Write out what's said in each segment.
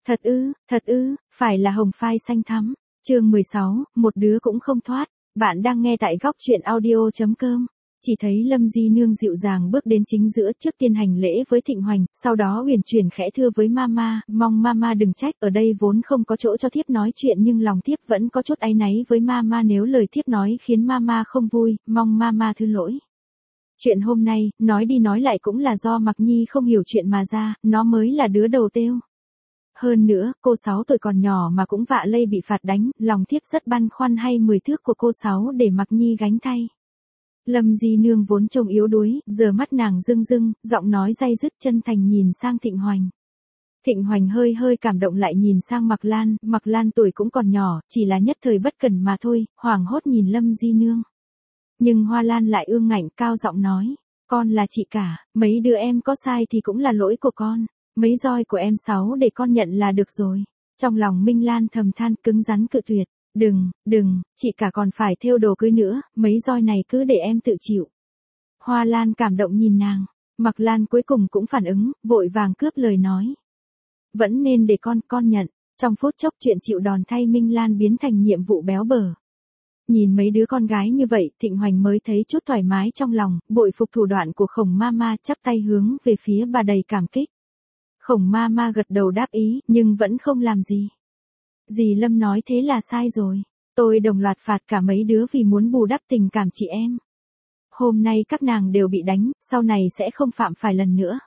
Thật ư, phải là hồng phai xanh thắm. Chương 16, một đứa cũng không thoát. Bạn đang nghe tại góc truyện audio.com. Chỉ thấy Lâm Di Nương dịu dàng bước đến chính giữa, trước tiên hành lễ với Thịnh Hoành, sau đó uyển chuyển khẽ thưa với Mama, mong Mama đừng trách, ở đây vốn không có chỗ cho thiếp nói chuyện nhưng lòng thiếp vẫn có chút áy náy với Mama nếu lời thiếp nói khiến Mama không vui, mong Mama thứ lỗi. Chuyện hôm nay, nói đi nói lại cũng là do Mặc Nhi không hiểu chuyện mà ra, nó mới là đứa đầu têu. Hơn nữa, cô 6 tuổi còn nhỏ mà cũng vạ lây bị phạt đánh, lòng thiếp rất băn khoăn hay 10 thước của cô 6 để Mặc Nhi gánh thay. Lâm Di Nương vốn trông yếu đuối, giờ mắt nàng rưng rưng, giọng nói day dứt chân thành nhìn sang Thịnh Hoành. Thịnh Hoành hơi hơi cảm động lại nhìn sang Mặc Lan tuổi cũng còn nhỏ, chỉ là nhất thời bất cẩn mà thôi, hoảng hốt nhìn Lâm Di Nương. Nhưng Hoa Lan lại ương ngạnh cao giọng nói, con là chị cả, mấy đứa em có sai thì cũng là lỗi của con. Mấy roi của em 6 để con nhận là được rồi. Trong lòng Minh Lan thầm than cứng rắn cự tuyệt. Đừng, chị cả còn phải thêu đồ cưới nữa, mấy roi này cứ để em tự chịu. Hoa Lan cảm động nhìn nàng. Mặc Lan cuối cùng cũng phản ứng, vội vàng cướp lời nói. Vẫn nên để con nhận. Trong phút chốc chuyện chịu đòn thay Minh Lan biến thành nhiệm vụ béo bở. Nhìn mấy đứa con gái như vậy, Thịnh Hoành mới thấy chút thoải mái trong lòng, bội phục thủ đoạn của Khổng Mama, chắp tay hướng về phía bà đầy cảm kích. Khổng Mama gật đầu đáp ý, nhưng vẫn không làm gì. Dì Lâm nói thế là sai rồi. Tôi đồng loạt phạt cả mấy đứa vì muốn bù đắp tình cảm chị em. Hôm nay các nàng đều bị đánh, sau này sẽ không phạm phải lần nữa.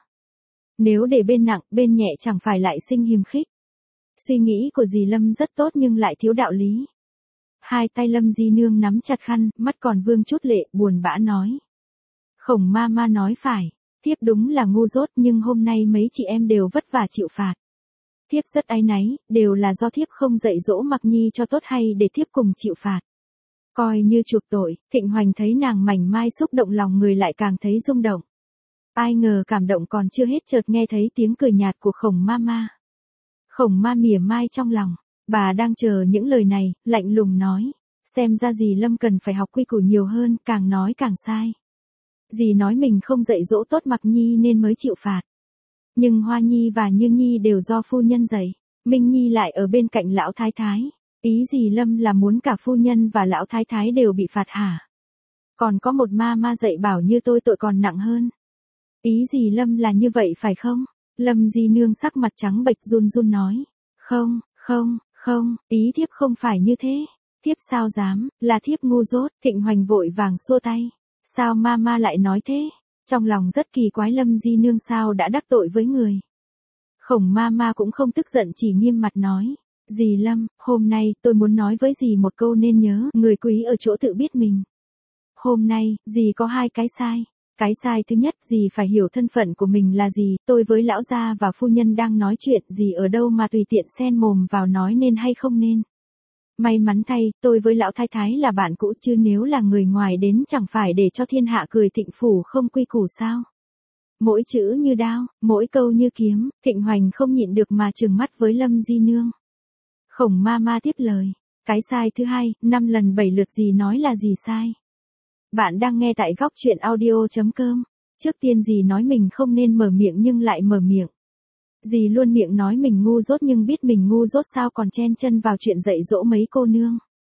Nếu để bên nặng, bên nhẹ chẳng phải lại sinh hiềm khích. Suy nghĩ của dì Lâm rất tốt nhưng lại thiếu đạo lý. Hai tay Lâm Di Nương nắm chặt khăn, mắt còn vương chút lệ, buồn bã nói. Khổng Mama nói phải. Thiếp đúng là ngu dốt nhưng hôm nay mấy chị em đều vất vả chịu phạt. Thiếp rất áy náy, đều là do thiếp không dạy dỗ Mặc Nhi cho tốt hay để thiếp cùng chịu phạt. Coi như chuộc tội, Thịnh Hoành thấy nàng mảnh mai xúc động lòng người lại càng thấy rung động. Ai ngờ cảm động còn chưa hết chợt nghe thấy tiếng cười nhạt của Khổng Mama. Khổng Ma mỉa mai trong lòng, bà đang chờ những lời này, lạnh lùng nói. Xem ra dì Lâm cần phải học quy củ nhiều hơn, càng nói càng sai. Dì nói mình không dạy dỗ tốt Mặc Nhi nên mới chịu phạt. Nhưng Hoa Nhi và Như Nhi đều do phu nhân dạy. Minh Nhi lại ở bên cạnh lão thái thái. Ý dì Lâm là muốn cả phu nhân và lão thái thái đều bị phạt hả? Còn có một ma dạy bảo như tôi tội còn nặng hơn. Ý dì Lâm là như vậy phải không? Lâm Di Nương sắc mặt trắng bệch run run nói. Không, ý thiếp không phải như thế. Thiếp sao dám, là thiếp ngu dốt. Thịnh Hoành vội vàng xua tay. Sao Mama lại nói thế? Trong lòng rất kỳ quái Lâm Di Nương sao đã đắc tội với người. Khổng Mama cũng không tức giận chỉ nghiêm mặt nói. Dì Lâm, hôm nay tôi muốn nói với dì một câu nên nhớ, người quý ở chỗ tự biết mình. Hôm nay, dì có hai cái sai. Cái sai thứ nhất, dì phải hiểu thân phận của mình là gì, tôi với lão gia và phu nhân đang nói chuyện, dì ở đâu mà tùy tiện xen mồm vào nói nên hay không nên. May mắn thay, tôi với lão thái thái là bạn cũ chứ nếu là người ngoài đến chẳng phải để cho thiên hạ cười Thịnh phủ không quy củ sao. Mỗi chữ như đao, mỗi câu như kiếm, Thịnh Hoành không nhịn được mà trừng mắt với Lâm Di Nương. Khổng Mama tiếp lời. Cái sai thứ hai, 5 lần 7 lượt dì nói là dì sai. Bạn đang nghe tại góc truyện audio.com. Trước tiên dì nói mình không nên mở miệng nhưng lại mở miệng. Dì luôn miệng nói mình ngu dốt nhưng biết mình ngu dốt sao còn chen chân vào chuyện dạy dỗ mấy cô nương.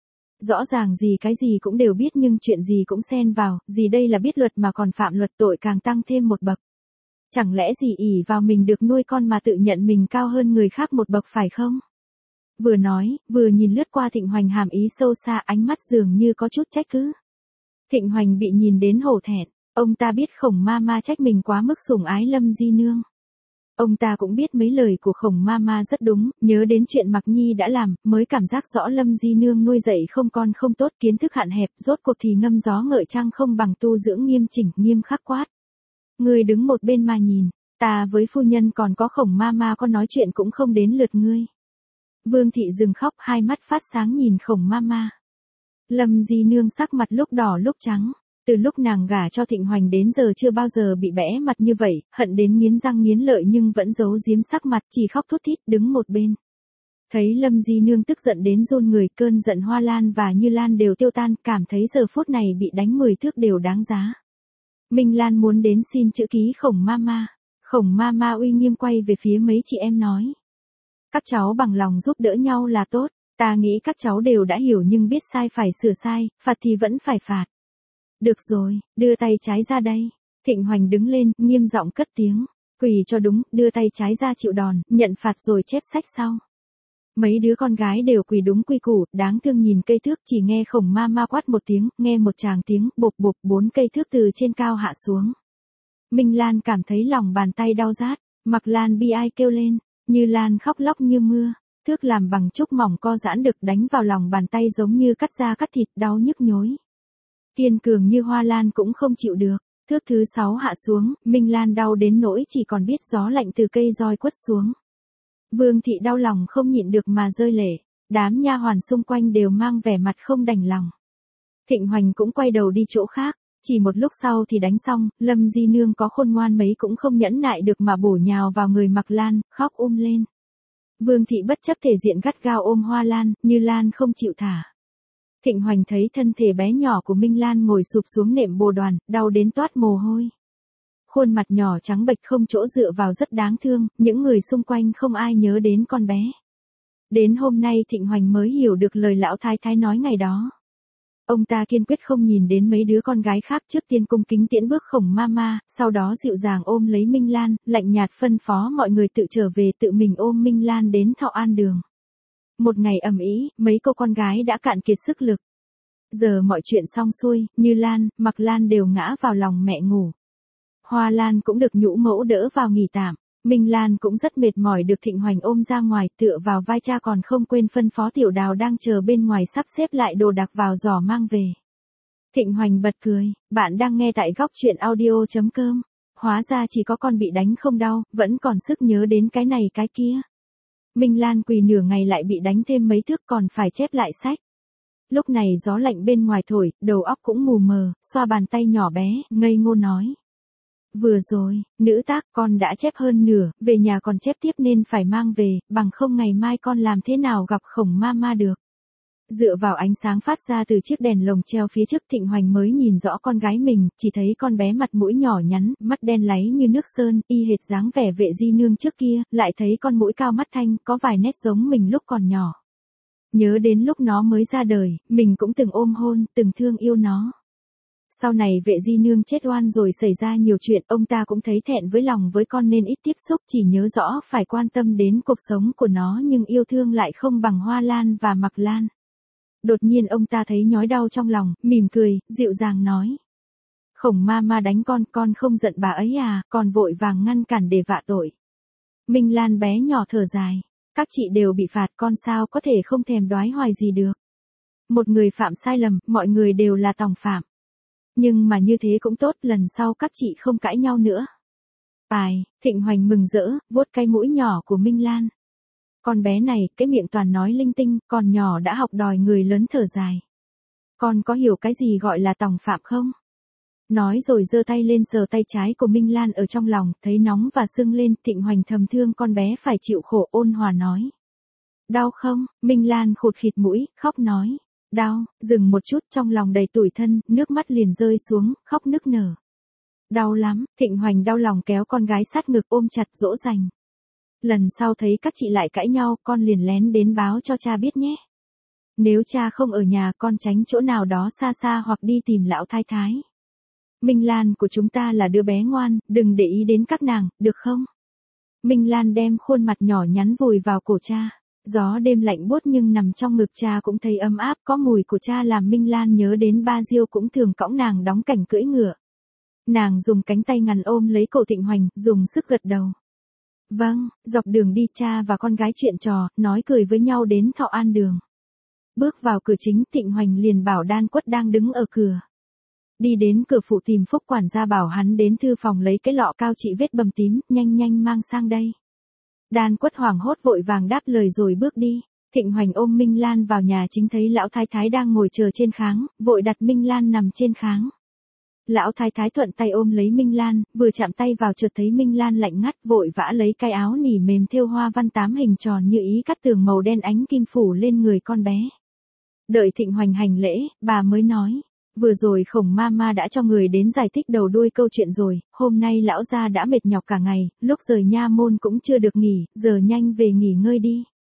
Rõ ràng dì cái gì cũng đều biết nhưng chuyện gì cũng xen vào, dì đây là biết luật mà còn phạm luật tội càng tăng thêm một bậc. Chẳng lẽ dì ỷ vào mình được nuôi con mà tự nhận mình cao hơn người khác một bậc phải không? Vừa nói, vừa nhìn lướt qua Thịnh Hoành hàm ý sâu xa ánh mắt dường như có chút trách cứ. Thịnh Hoành bị nhìn đến hổ thẹn, ông ta biết Khổng Mama trách mình quá mức sủng ái Lâm Di Nương. Ông ta cũng biết mấy lời của Khổng Mama rất đúng, nhớ đến chuyện Mặc Nhi đã làm, mới cảm giác rõ Lâm Di Nương nuôi dạy không con không tốt, kiến thức hạn hẹp, rốt cuộc thì ngâm gió ngợi trăng không bằng tu dưỡng nghiêm chỉnh, nghiêm khắc quát. Ngươi đứng một bên mà nhìn, ta với phu nhân còn có Khổng Mama có nói chuyện cũng không đến lượt ngươi. Vương thị dừng khóc, hai mắt phát sáng nhìn Khổng Mama. Lâm Di Nương sắc mặt lúc đỏ lúc trắng. Từ lúc nàng gả cho Thịnh Hoành đến giờ chưa bao giờ bị bẽ mặt như vậy, hận đến nghiến răng nghiến lợi nhưng vẫn giấu giếm sắc mặt chỉ khóc thút thít đứng một bên. Thấy Lâm Di Nương tức giận đến run người, cơn giận Hoa Lan và Như Lan đều tiêu tan, cảm thấy giờ phút này bị đánh 10 thước đều đáng giá. Minh Lan muốn đến xin chữ ký Khổng Mama. Khổng Mama uy nghiêm quay về phía mấy chị em nói. Các cháu bằng lòng giúp đỡ nhau là tốt, ta nghĩ các cháu đều đã hiểu nhưng biết sai phải sửa sai, phạt thì vẫn phải phạt. Được rồi, đưa tay trái ra đây. Thịnh Hoành đứng lên, nghiêm giọng cất tiếng. Quỳ cho đúng, đưa tay trái ra chịu đòn, nhận phạt rồi chép sách sau. Mấy đứa con gái đều quỳ đúng quy củ, đáng thương nhìn cây thước, chỉ nghe Khổng Mama quát một tiếng, nghe một tràng tiếng, bộp bộp, 4 cây thước từ trên cao hạ xuống. Minh Lan cảm thấy lòng bàn tay đau rát, Mặc Lan bi ai kêu lên, Như Lan khóc lóc như mưa, thước làm bằng trúc mỏng co giãn được đánh vào lòng bàn tay giống như cắt da cắt thịt, đau nhức nhối. Kiên cường như Hoa Lan cũng không chịu được, thước thứ 6 hạ xuống, Minh Lan đau đến nỗi chỉ còn biết gió lạnh từ cây roi quất xuống. Vương thị đau lòng không nhịn được mà rơi lệ, đám nha hoàn xung quanh đều mang vẻ mặt không đành lòng. Thịnh Hoành cũng quay đầu đi chỗ khác, chỉ một lúc sau thì đánh xong, Lâm Di Nương có khôn ngoan mấy cũng không nhẫn nại được mà bổ nhào vào người Mặc Lan, khóc lên. Vương thị bất chấp thể diện gắt gao ôm Hoa Lan, Như Lan không chịu thả. Thịnh Hoành thấy thân thể bé nhỏ của Minh Lan ngồi sụp xuống nệm bồ đoàn, đau đến toát mồ hôi. Khuôn mặt nhỏ trắng bệch không chỗ dựa vào rất đáng thương, những người xung quanh không ai nhớ đến con bé. Đến hôm nay Thịnh Hoành mới hiểu được lời lão thái thái nói ngày đó. Ông ta kiên quyết không nhìn đến mấy đứa con gái khác, trước tiên cung kính tiễn bước Khổng Mama, sau đó dịu dàng ôm lấy Minh Lan, lạnh nhạt phân phó mọi người tự trở về, tự mình ôm Minh Lan đến Thọ An Đường. Một ngày ầm ĩ, mấy cô con gái đã cạn kiệt sức lực. Giờ mọi chuyện xong xuôi, Như Lan, Mặc Lan đều ngã vào lòng mẹ ngủ. Hoa Lan cũng được nhũ mẫu đỡ vào nghỉ tạm. Minh Lan cũng rất mệt mỏi được Thịnh Hoành ôm ra ngoài, tựa vào vai cha còn không quên phân phó Tiểu Đào đang chờ bên ngoài sắp xếp lại đồ đạc vào giỏ mang về. Thịnh Hoành bật cười, bạn đang nghe tại góc truyện audio.com. Hóa ra chỉ có con bị đánh không đau, vẫn còn sức nhớ đến cái này cái kia. Minh Lan quỳ nửa ngày lại bị đánh thêm mấy thước còn phải chép lại sách. Lúc này gió lạnh bên ngoài thổi, đầu óc cũng mù mờ, xoa bàn tay nhỏ bé, ngây ngô nói. Vừa rồi, nữ tác con đã chép hơn nửa, về nhà còn chép tiếp nên phải mang về, bằng không ngày mai con làm thế nào gặp Khổng Mama được. Dựa vào ánh sáng phát ra từ chiếc đèn lồng treo phía trước, Thịnh Hoành mới nhìn rõ con gái mình, chỉ thấy con bé mặt mũi nhỏ nhắn, mắt đen láy như nước sơn, y hệt dáng vẻ Vệ Di Nương trước kia, lại thấy con mũi cao mắt thanh, có vài nét giống mình lúc còn nhỏ. Nhớ đến lúc nó mới ra đời, mình cũng từng ôm hôn, từng thương yêu nó. Sau này Vệ Di Nương chết oan rồi xảy ra nhiều chuyện, ông ta cũng thấy thẹn với lòng với con nên ít tiếp xúc, chỉ nhớ rõ phải quan tâm đến cuộc sống của nó nhưng yêu thương lại không bằng Hoa Lan và Mặc Lan. Đột nhiên ông ta thấy nhói đau trong lòng, mỉm cười, dịu dàng nói. Khổng Mama đánh con không giận bà ấy à, con vội vàng ngăn cản để vạ tội. Minh Lan bé nhỏ thở dài, các chị đều bị phạt, con sao có thể không thèm đoái hoài gì được. Một người phạm sai lầm, mọi người đều là tòng phạm. Nhưng mà như thế cũng tốt, lần sau các chị không cãi nhau nữa. Thịnh Hoành mừng rỡ, vuốt cái mũi nhỏ của Minh Lan. Con bé này, cái miệng toàn nói linh tinh, còn nhỏ đã học đòi người lớn thở dài. Con có hiểu cái gì gọi là tòng phạm không? Nói rồi giơ tay lên sờ tay trái của Minh Lan ở trong lòng, thấy nóng và sưng lên, Thịnh Hoành thầm thương con bé phải chịu khổ, ôn hòa nói. Đau không? Minh Lan khụt khịt mũi, khóc nói. Đau, dừng một chút, trong lòng đầy tủi thân, nước mắt liền rơi xuống, khóc nức nở. Đau lắm, Thịnh Hoành đau lòng kéo con gái sát ngực ôm chặt dỗ dành. Lần sau thấy các chị lại cãi nhau, con liền lén đến báo cho cha biết nhé. Nếu cha không ở nhà, con tránh chỗ nào đó xa xa hoặc đi tìm lão thái thái. Minh Lan của chúng ta là đứa bé ngoan, đừng để ý đến các nàng, được không? Minh Lan đem khuôn mặt nhỏ nhắn vùi vào cổ cha. Gió đêm lạnh buốt nhưng nằm trong ngực cha cũng thấy ấm áp, có mùi của cha làm Minh Lan nhớ đến ba Diêu cũng thường cõng nàng đóng cảnh cưỡi ngựa. Nàng dùng cánh tay ngắn ôm lấy cổ Thịnh Hoành, dùng sức gật đầu. Vâng, dọc đường đi cha và con gái chuyện trò, nói cười với nhau đến Thọ An Đường. Bước vào cửa chính, Thịnh Hoành liền bảo Đan Quất đang đứng ở cửa. Đi đến cửa phụ tìm Phúc quản gia bảo hắn đến thư phòng lấy cái lọ cao trị vết bầm tím, nhanh mang sang đây. Đan Quất hoảng hốt vội vàng đáp lời rồi bước đi. Thịnh Hoành ôm Minh Lan vào nhà chính thấy lão thái thái đang ngồi chờ trên kháng, vội đặt Minh Lan nằm trên kháng. Lão thái thái thuận tay ôm lấy Minh Lan, vừa chạm tay vào chợt thấy Minh Lan lạnh ngắt, vội vã lấy cái áo nỉ mềm thêu hoa văn 8 hình tròn như ý cắt tường màu đen ánh kim phủ lên người con bé. Đợi Thịnh Hoành hành lễ, bà mới nói. Vừa rồi Khổng Mama đã cho người đến giải thích đầu đuôi câu chuyện rồi, hôm nay lão gia đã mệt nhọc cả ngày, lúc rời nha môn cũng chưa được nghỉ, giờ nhanh về nghỉ ngơi đi.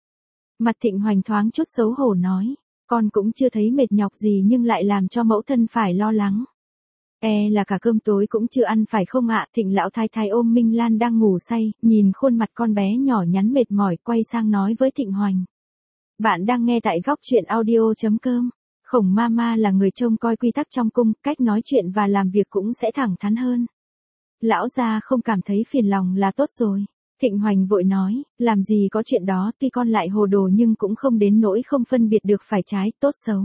Mặt Thịnh Hoành thoáng chút xấu hổ nói, con cũng chưa thấy mệt nhọc gì nhưng lại làm cho mẫu thân phải lo lắng. Là cả cơm tối cũng chưa ăn phải không ạ? Thịnh lão thái thái ôm Minh Lan đang ngủ say, nhìn khuôn mặt con bé nhỏ nhắn mệt mỏi quay sang nói với Thịnh Hoành. Bạn đang nghe tại góc truyện audio.com. Khổng Mama là người trông coi quy tắc trong cung, cách nói chuyện và làm việc cũng sẽ thẳng thắn hơn. Lão gia không cảm thấy phiền lòng là tốt rồi. Thịnh Hoành vội nói, làm gì có chuyện đó, tuy con lại hồ đồ nhưng cũng không đến nỗi không phân biệt được phải trái, tốt xấu.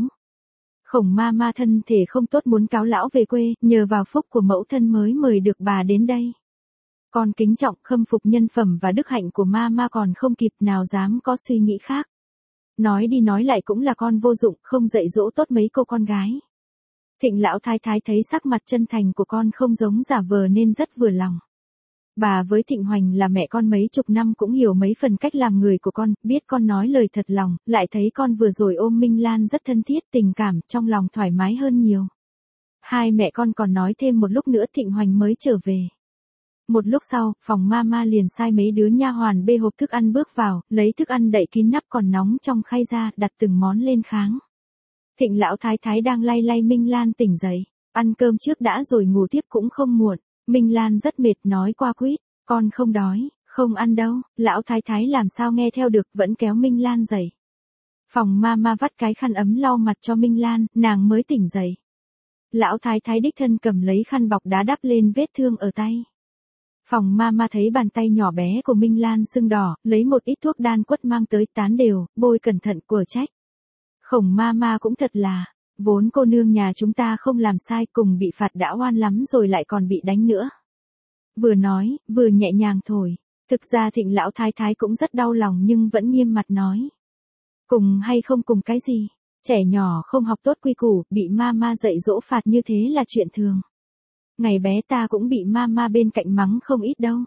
Khổng Mama thân thể không tốt muốn cáo lão về quê, nhờ vào phúc của mẫu thân mới mời được bà đến đây. Con kính trọng khâm phục nhân phẩm và đức hạnh của Mama còn không kịp nào dám có suy nghĩ khác. Nói đi nói lại cũng là con vô dụng, không dạy dỗ tốt mấy cô con gái. Thịnh lão thái thái thấy sắc mặt chân thành của con không giống giả vờ nên rất vừa lòng. Bà với Thịnh Hoành là mẹ con mấy chục năm cũng hiểu mấy phần cách làm người của con, biết con nói lời thật lòng, lại thấy con vừa rồi ôm Minh Lan rất thân thiết, tình cảm, trong lòng thoải mái hơn nhiều. Hai mẹ con còn nói thêm một lúc nữa Thịnh Hoành mới trở về. Một lúc sau, phòng Mama liền sai mấy đứa nha hoàn bê hộp thức ăn bước vào, lấy thức ăn đậy kín nắp còn nóng trong khay ra, đặt từng món lên kháng. Thịnh lão thái thái đang lay lay Minh Lan tỉnh dậy, ăn cơm trước đã rồi ngủ tiếp cũng không muộn. Minh Lan rất mệt nói qua quýt, con không đói, không ăn đâu. Lão thái thái làm sao nghe theo được, vẫn kéo Minh Lan dậy. Phòng Mama vắt cái khăn ấm lau mặt cho Minh Lan, nàng mới tỉnh dậy. Lão thái thái đích thân cầm lấy khăn bọc đá đắp lên vết thương ở tay. Phòng Mama thấy bàn tay nhỏ bé của Minh Lan sưng đỏ, lấy một ít thuốc đan quất mang tới tán đều, bôi cẩn thận của trách. Khổng Mama cũng thật là, vốn cô nương nhà chúng ta không làm sai, cùng bị phạt đã oan lắm rồi lại còn bị đánh nữa. Vừa nói, vừa nhẹ nhàng thổi. Thực ra Thịnh lão thái thái cũng rất đau lòng nhưng vẫn nghiêm mặt nói. Cùng hay không cùng cái gì? Trẻ nhỏ không học tốt quy củ, bị Mama dạy dỗ phạt như thế là chuyện thường. Ngày bé ta cũng bị Mama bên cạnh mắng không ít đâu.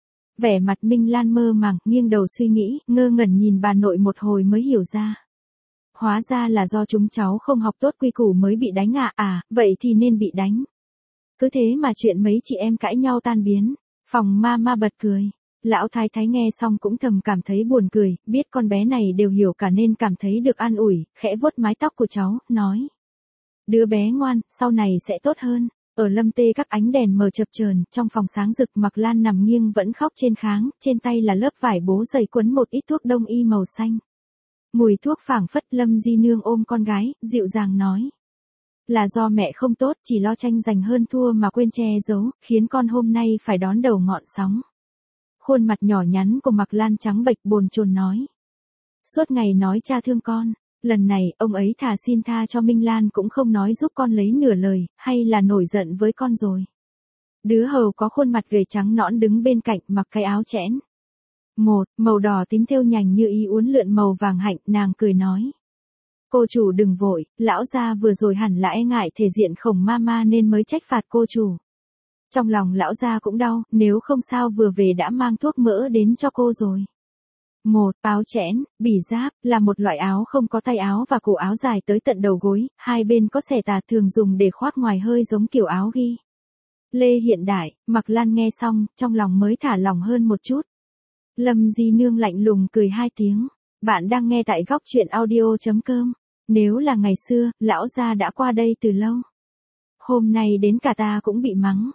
Vẻ mặt Minh Lan mơ màng, nghiêng đầu suy nghĩ, ngơ ngẩn nhìn bà nội một hồi mới hiểu ra. Hóa ra là do chúng cháu không học tốt quy củ mới bị đánh vậy thì nên bị đánh. Cứ thế mà chuyện mấy chị em cãi nhau tan biến. Phòng Mama bật cười. Lão thái thái nghe xong cũng thầm cảm thấy buồn cười, biết con bé này đều hiểu cả nên cảm thấy được an ủi, khẽ vuốt mái tóc của cháu, nói. Đứa bé ngoan, sau này sẽ tốt hơn. Ở Lâm Tê các ánh đèn mờ chập chờn, trong phòng sáng rực Mạc Lan nằm nghiêng vẫn khóc trên kháng, trên tay là lớp vải bố dày quấn một ít thuốc đông y màu xanh. Mùi thuốc phảng phất. Lâm Di Nương ôm con gái, dịu dàng nói. Là do mẹ không tốt, chỉ lo tranh giành hơn thua mà quên che giấu, khiến con hôm nay phải đón đầu ngọn sóng. Khuôn mặt nhỏ nhắn của Mạc Lan trắng bệch bồn chồn nói. Suốt ngày nói cha thương con, lần này ông ấy thà xin tha cho Minh Lan cũng không nói giúp con lấy nửa lời, hay là nổi giận với con rồi. Đứa hầu có khuôn mặt gầy trắng nõn đứng bên cạnh mặc cái áo chẽn. Màu đỏ tím thêu nhành như ý uốn lượn màu vàng hạnh, nàng cười nói. Cô chủ đừng vội, lão gia vừa rồi hẳn là e ngại thể diện Khổng Mama nên mới trách phạt cô chủ. Trong lòng lão gia cũng đau, nếu không sao vừa về đã mang thuốc mỡ đến cho cô rồi. Áo chẽn, bỉ giáp, là một loại áo không có tay áo và cổ áo dài tới tận đầu gối, hai bên có xẻ tà thường dùng để khoác ngoài hơi giống kiểu áo ghi lê hiện đại. Mạc Lan nghe xong, trong lòng mới thả lòng hơn một chút. Lâm Di Nương lạnh lùng cười hai tiếng. Bạn đang nghe tại góc truyện audio.com. Nếu là ngày xưa, lão gia đã qua đây từ lâu. Hôm nay đến cả ta cũng bị mắng.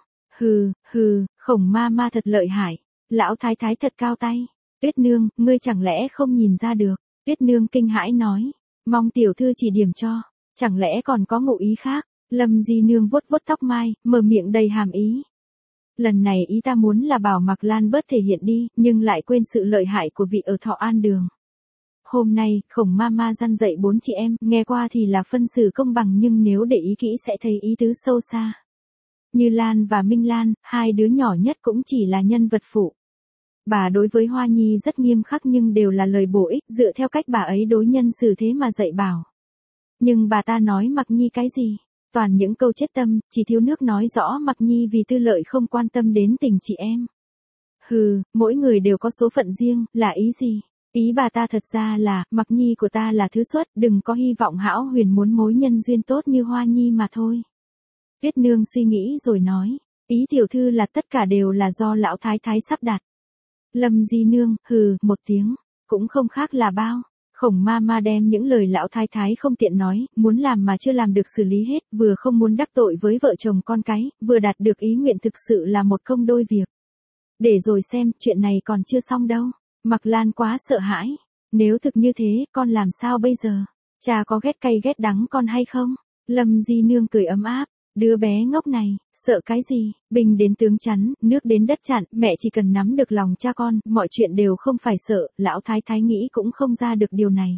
Khổng Mama thật lợi hại. Lão thái thái thật cao tay. Tuyết Nương, ngươi chẳng lẽ không nhìn ra được? Tuyết Nương kinh hãi nói. Mong tiểu thư chỉ điểm cho. Chẳng lẽ còn có ngụ ý khác? Lâm Di Nương vuốt vuốt tóc mai, mở miệng đầy hàm ý. Lần này ý ta muốn là bảo Mạc Lan bớt thể hiện đi, nhưng lại quên sự lợi hại của vị ở Thọ An Đường. Hôm nay, Khổng Mama răn dạy 4 chị em, nghe qua thì là phân xử công bằng nhưng nếu để ý kỹ sẽ thấy ý tứ sâu xa. Như Lan và Minh Lan, hai đứa nhỏ nhất cũng chỉ là nhân vật phụ. Bà đối với Hoa Nhi rất nghiêm khắc nhưng đều là lời bổ ích dựa theo cách bà ấy đối nhân xử thế mà dạy bảo. Nhưng bà ta nói Mạc Nhi cái gì? Toàn những câu chết tâm, chỉ thiếu nước nói rõ Mạc Nhi vì tư lợi không quan tâm đến tình chị em. Mỗi người đều có số phận riêng, là ý gì? Ý bà ta thật ra là, Mạc Nhi của ta là thứ xuất, đừng có hy vọng hão huyền muốn mối nhân duyên tốt như Hoa Nhi mà thôi. Tuyết Nương suy nghĩ rồi nói, ý tiểu thư là tất cả đều là do lão thái thái sắp đặt. Lâm Di Nương, một tiếng, cũng không khác là bao. Khổng Mama đem những lời lão thái thái không tiện nói, muốn làm mà chưa làm được xử lý hết, vừa không muốn đắc tội với vợ chồng con cái, vừa đạt được ý nguyện thực sự là một công đôi việc. Để rồi xem, chuyện này còn chưa xong đâu. Mặc Lan quá sợ hãi. Nếu thực như thế, con làm sao bây giờ? Cha có ghét cay ghét đắng con hay không? Lâm Di Nương cười ấm áp. Đứa bé ngốc này, sợ cái gì? Binh đến tướng chắn, nước đến đất chặn, mẹ chỉ cần nắm được lòng cha con, mọi chuyện đều không phải sợ, lão thái thái nghĩ cũng không ra được điều này.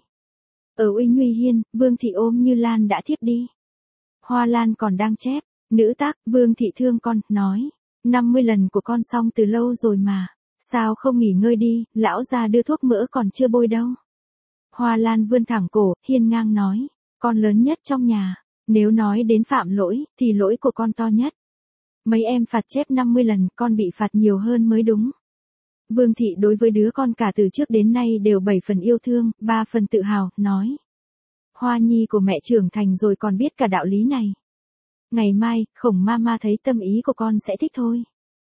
Ở Uy Nhuy Hiên, Vương Thị ôm Như Lan đã thiếp đi. Hoa Lan còn đang chép, nữ tác, Vương Thị thương con, nói, 50 lần của con xong từ lâu rồi mà, sao không nghỉ ngơi đi, lão già đưa thuốc mỡ còn chưa bôi đâu. Hoa Lan vươn thẳng cổ, hiên ngang nói, con lớn nhất trong nhà. Nếu nói đến phạm lỗi, thì lỗi của con to nhất. Mấy em phạt chép 50 lần, con bị phạt nhiều hơn mới đúng. Vương Thị đối với đứa con cả từ trước đến nay đều 7 phần yêu thương, 3 phần tự hào, nói. Hoa nhi của mẹ trưởng thành rồi còn biết cả đạo lý này. Ngày mai, Khổng Mama thấy tâm ý của con sẽ thích thôi.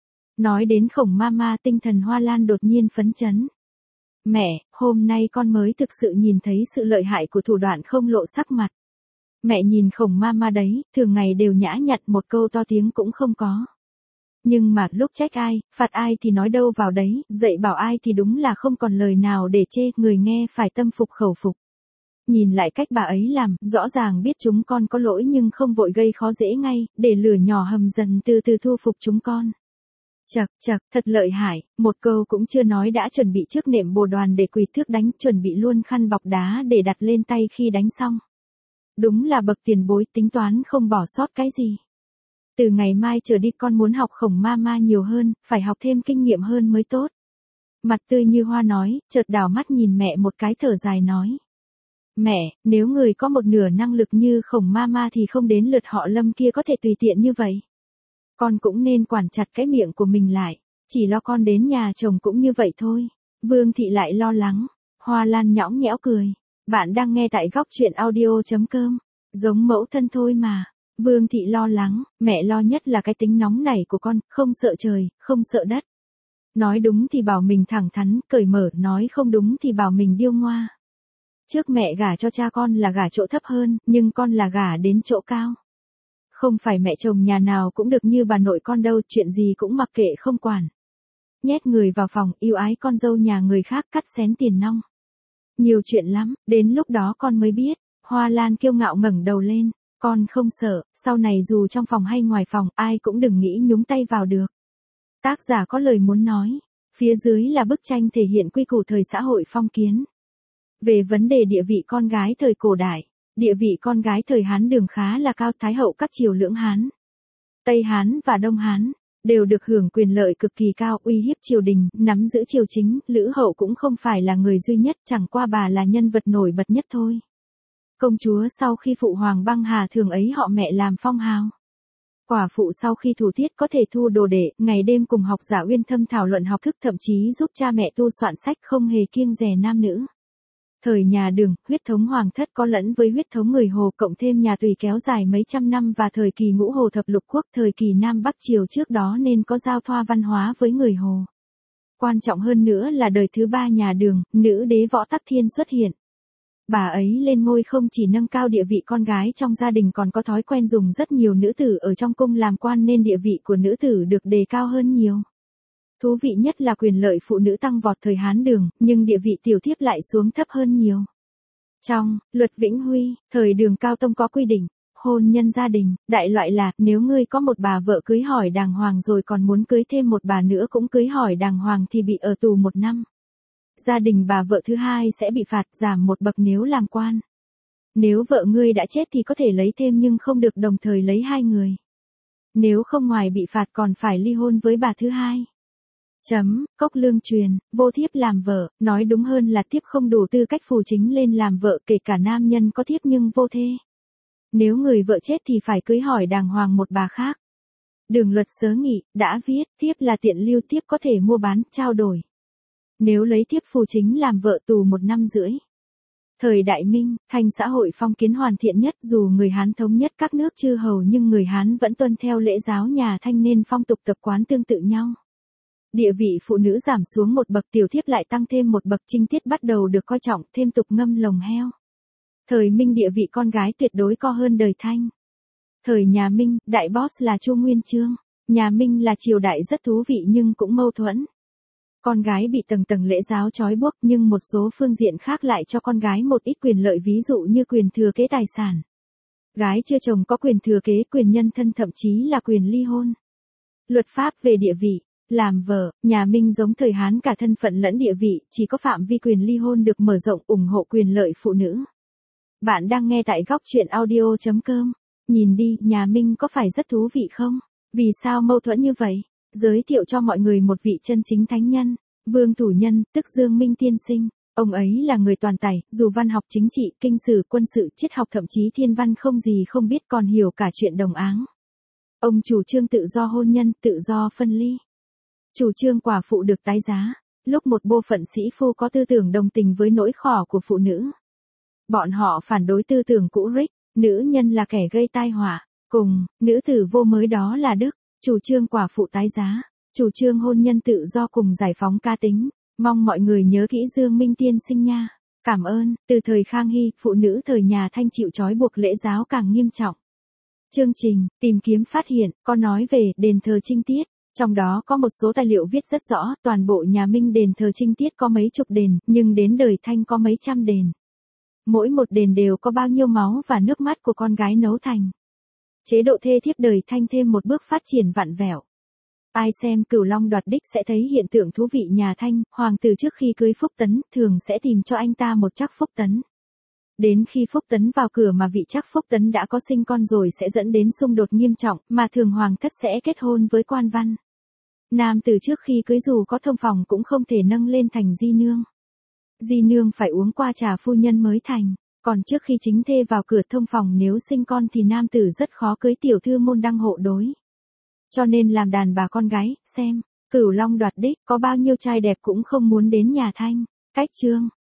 Nói đến Khổng Mama, tinh thần Hoa Lan đột nhiên phấn chấn. Mẹ, hôm nay con mới thực sự nhìn thấy sự lợi hại của thủ đoạn không lộ sắc mặt. Mẹ nhìn Khổng Mama đấy, thường ngày đều nhã nhặn, một câu to tiếng cũng không có. Nhưng mà lúc trách ai, phạt ai thì nói đâu vào đấy, dạy bảo ai thì đúng là không còn lời nào để chê, người nghe phải tâm phục khẩu phục. Nhìn lại cách bà ấy làm, rõ ràng biết chúng con có lỗi nhưng không vội gây khó dễ ngay, để lửa nhỏ hầm dần từ từ thu phục chúng con. Chậc chậc, thật lợi hại, một câu cũng chưa nói đã chuẩn bị trước nệm bồ đoàn để quỳ thước đánh, chuẩn bị luôn khăn bọc đá để đặt lên tay khi đánh xong. Đúng là bậc tiền bối, tính toán không bỏ sót cái gì. Từ ngày mai trở đi con muốn học Khổng Mama nhiều hơn, phải học thêm kinh nghiệm hơn mới tốt. Mặt tươi như hoa nói, chợt đảo mắt nhìn mẹ một cái thở dài nói. Mẹ, nếu người có một nửa năng lực như Khổng Mama thì không đến lượt họ Lâm kia có thể tùy tiện như vậy. Con cũng nên quản chặt cái miệng của mình lại, chỉ lo con đến nhà chồng cũng như vậy thôi. Vương Thị lại lo lắng, Hoa Lan nhõng nhẽo cười. Bạn đang nghe tại góc truyện audio.com, giống mẫu thân thôi mà. Vương Thị lo lắng, mẹ lo nhất là cái tính nóng nảy của con, không sợ trời, không sợ đất. Nói đúng thì bảo mình thẳng thắn, cởi mở, nói không đúng thì bảo mình điêu ngoa. Trước mẹ gả cho cha con là gả chỗ thấp hơn, nhưng con là gả đến chỗ cao. Không phải mẹ chồng nhà nào cũng được như bà nội con đâu, chuyện gì cũng mặc kệ không quản. Nhét người vào phòng, yêu ái con dâu nhà người khác, cắt xén tiền nong. Nhiều chuyện lắm, đến lúc đó con mới biết. Hoa Lan kiêu ngạo ngẩng đầu lên, con không sợ, sau này dù trong phòng hay ngoài phòng, ai cũng đừng nghĩ nhúng tay vào được. Tác giả có lời muốn nói, phía dưới là bức tranh thể hiện quy củ thời xã hội phong kiến. Về vấn đề địa vị con gái thời cổ đại, địa vị con gái thời Hán Đường khá là cao, thái hậu các triều lưỡng Hán, Tây Hán và Đông Hán đều được hưởng quyền lợi cực kỳ cao, uy hiếp triều đình, nắm giữ triều chính. Lữ hậu cũng không phải là người duy nhất, chẳng qua bà là nhân vật nổi bật nhất thôi. Công chúa sau khi phụ hoàng băng hà thường ấy họ mẹ làm phong hào. Quả phụ sau khi thủ tiết có thể thu đồ đệ, ngày đêm cùng học giả uyên thâm thảo luận học thức, thậm chí giúp cha mẹ tu soạn sách, không hề kiêng dè nam nữ. Thời nhà Đường, huyết thống hoàng thất có lẫn với huyết thống người Hồ, cộng thêm nhà Tùy kéo dài mấy trăm năm và thời kỳ Ngũ Hồ thập lục quốc, thời kỳ Nam Bắc Triều trước đó nên có giao thoa văn hóa với người Hồ. Quan trọng hơn nữa là đời thứ 3 nhà Đường, nữ đế Võ Tắc Thiên xuất hiện. Bà ấy lên ngôi không chỉ nâng cao địa vị con gái trong gia đình còn có thói quen dùng rất nhiều nữ tử ở trong cung làm quan nên địa vị của nữ tử được đề cao hơn nhiều. Thú vị nhất là quyền lợi phụ nữ tăng vọt thời Hán Đường, nhưng địa vị tiểu thiếp lại xuống thấp hơn nhiều. Trong Luật Vĩnh Huy, thời Đường Cao Tông có quy định, hôn nhân gia đình, đại loại là, nếu ngươi có một bà vợ cưới hỏi đàng hoàng rồi còn muốn cưới thêm một bà nữa cũng cưới hỏi đàng hoàng thì bị ở tù 1 năm. Gia đình bà vợ thứ hai sẽ bị phạt giảm 1 bậc nếu làm quan. Nếu vợ ngươi đã chết thì có thể lấy thêm nhưng không được đồng thời lấy 2 người. Nếu không ngoài bị phạt còn phải ly hôn với bà thứ hai. Cốc Lương truyền, vô thiếp làm vợ, nói đúng hơn là thiếp không đủ tư cách phù chính lên làm vợ, kể cả nam nhân có thiếp nhưng vô thê. Nếu người vợ chết thì phải cưới hỏi đàng hoàng một bà khác. Đường luật Sớ Nghị đã viết, thiếp là tiện lưu, thiếp có thể mua bán, trao đổi. Nếu lấy thiếp phù chính làm vợ tù 1 năm rưỡi. Thời Đại Minh, thành xã hội phong kiến hoàn thiện nhất, dù người Hán thống nhất các nước chư hầu nhưng người Hán vẫn tuân theo lễ giáo nhà Thanh nên phong tục tập quán tương tự nhau. Địa vị phụ nữ giảm xuống một bậc, tiểu thiếp lại tăng thêm một bậc, trinh tiết bắt đầu được coi trọng, thêm tục ngâm lồng heo. Thời Minh địa vị con gái tuyệt đối co hơn đời Thanh. Thời nhà Minh, đại boss là Chu Nguyên Chương. Nhà Minh là triều đại rất thú vị nhưng cũng mâu thuẫn. Con gái bị tầng tầng lễ giáo trói buộc, nhưng một số phương diện khác lại cho con gái một ít quyền lợi, ví dụ như quyền thừa kế tài sản. Gái chưa chồng có quyền thừa kế, quyền nhân thân, thậm chí là quyền ly hôn. Luật pháp về địa vị. Làm vợ, nhà Minh giống thời Hán, cả thân phận lẫn địa vị, chỉ có phạm vi quyền ly hôn được mở rộng, ủng hộ quyền lợi phụ nữ. Bạn đang nghe tại góc truyện audio.com. Nhìn đi, nhà Minh có phải rất thú vị không? Vì sao mâu thuẫn như vậy? Giới thiệu cho mọi người một vị chân chính thánh nhân, Vương Thủ Nhân, tức Dương Minh tiên sinh. Ông ấy là người toàn tài, dù văn học chính trị, kinh sử, quân sự, triết học, thậm chí thiên văn không gì không biết, còn hiểu cả chuyện đồng áng. Ông chủ trương tự do hôn nhân, tự do phân ly. Chủ trương quả phụ được tái giá. Lúc một bộ phận sĩ phu có tư tưởng đồng tình với nỗi khổ của phụ nữ, bọn họ phản đối tư tưởng cũ rích, nữ nhân là kẻ gây tai họa, cùng nữ tử vô mới đó là đức. Chủ trương quả phụ tái giá, chủ trương hôn nhân tự do cùng giải phóng cá tính. Mong mọi người nhớ kỹ Dương Minh tiên sinh nha. Cảm ơn. Từ thời Khang Hy, phụ nữ thời nhà Thanh chịu trói buộc, lễ giáo càng nghiêm trọng. Chương trình tìm kiếm phát hiện có nói về đền thờ Trinh Tiết. Trong đó có một số tài liệu viết rất rõ, toàn bộ nhà Minh đền thờ Trinh Tiết có mấy chục đền, nhưng đến đời Thanh có mấy trăm đền. Mỗi một đền đều có bao nhiêu máu và nước mắt của con gái nấu thành. Chế độ thê thiếp đời Thanh thêm một bước phát triển vặn vẹo. Ai xem Cửu Long Đoạt Đích sẽ thấy hiện tượng thú vị. Nhà Thanh, hoàng tử trước khi cưới Phúc Tấn, thường sẽ tìm cho anh ta một trắc Phúc Tấn. Đến khi Phúc Tấn vào cửa mà vị trắc Phúc Tấn đã có sinh con rồi sẽ dẫn đến xung đột nghiêm trọng, mà thường hoàng thất sẽ kết hôn với quan văn. Nam tử trước khi cưới dù có thông phòng cũng không thể nâng lên thành di nương. Di nương phải uống qua trà phu nhân mới thành. Còn trước khi chính thê vào cửa thông phòng nếu sinh con thì nam tử rất khó cưới tiểu thư môn đăng hộ đối. Cho nên làm đàn bà con gái, xem, Cửu Long Đoạt Đích, có bao nhiêu trai đẹp cũng không muốn đến nhà Thanh. Cách chương,